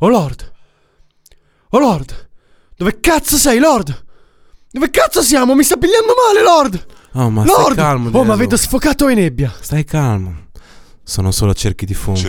Oh Lord! Oh Lord! Dove cazzo sei, Lord? Dove cazzo siamo? Mi sta pigliando male, Lord! Oh, ma Lord! stai calmo, Oh, ma Diego. vedo sfocato in nebbia. Stai calmo. Sono solo cerchi di fumo.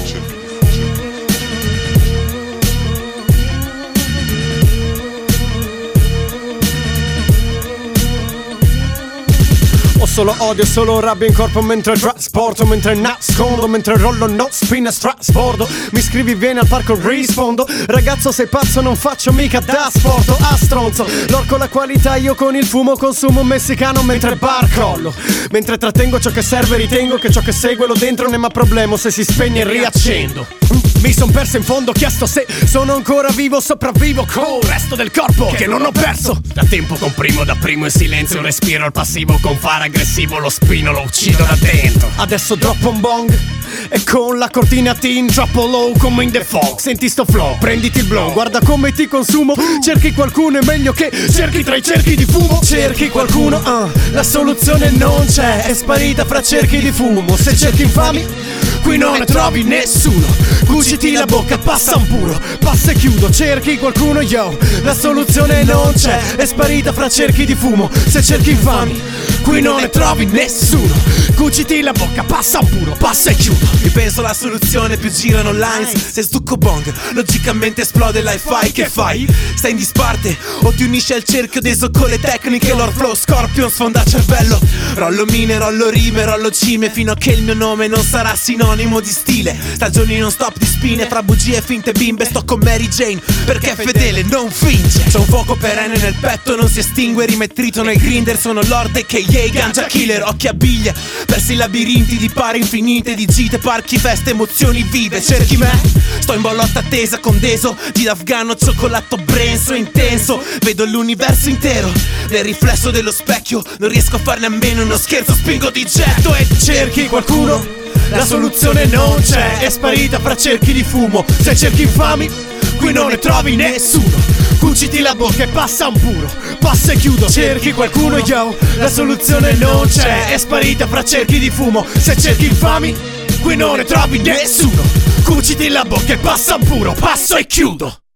Ho solo odio, solo rabbia in corpo mentre trasporto, mentre nascondo, mentre rollo no spina strasbordo. Mi scrivi vieni al parco, rispondo. Ragazzo sei pazzo, non faccio mica da sporto. A stronzo, l'orco la qualità, io con il fumo consumo un messicano mentre bar crollo. Mentre trattengo ciò che serve ritengo che ciò che segue lo dentro non è ma problema se si spegne e riaccendo. Mi son perso in fondo, chiesto se sono ancora vivo, sopravvivo con il resto del corpo che non ho perso. Da tempo comprimo da primo in silenzio, respiro al passivo con fare aggressivo, lo spino lo uccido da dentro. Adesso droppo un bong e con la cortina teen troppo low come in the fog. Senti sto flow, prenditi il blow, guarda come ti consumo. Cerchi qualcuno è meglio che cerchi tra i cerchi di fumo. Cerchi qualcuno, la soluzione non c'è, è sparita fra cerchi di fumo. Se cerchi infami, qui non ne trovi nessuno. Cuciti la bocca, passa un puro, passa e chiudo. Cerchi qualcuno, yo, la soluzione non c'è, è sparita fra cerchi di fumo. Se cerchi infami, qui non ne trovi nessuno. Cuciti la bocca, passa un puro, passa e chiudo. Io penso la soluzione più girano lines. Se stucco bong, logicamente esplode l'hi-fi. Che fai? Stai in disparte o ti unisci al cerchio deso con le tecniche? Lord flow, scorpion, sfonda cervello. Rollo mine, rollo rime, rollo cime, fino a che il mio nome non sarà sinonimo di stile. Stagioni non stop di spine, fra bugie e finte bimbe. Sto con Mary Jane, perché fedele non finge. C'è un fuoco perenne nel petto, non si estingue. Rimettrito nel grinder, sono Lord a.k.a. Ganja Killer. Occhi a biglia, persi i labirinti di pare infinite, di gite, parchi, feste, emozioni vive. Cerchi me? Sto in bollotta attesa con deso di afgano, cioccolato brenzo intenso. Vedo l'universo intero nel riflesso dello specchio, non riesco a farne a meno, uno scherzo spingo di getto. E cerchi qualcuno? La soluzione non c'è, è sparita fra cerchi di fumo. Se cerchi infami, qui non ne trovi nessuno. Cuciti la bocca e passa un puro, passa e chiudo. Cerchi qualcuno, yo, la soluzione non c'è, è sparita fra cerchi di fumo. Se cerchi infami, qui non ne trovi nessuno. Cuciti la bocca e passa un puro, passo e chiudo.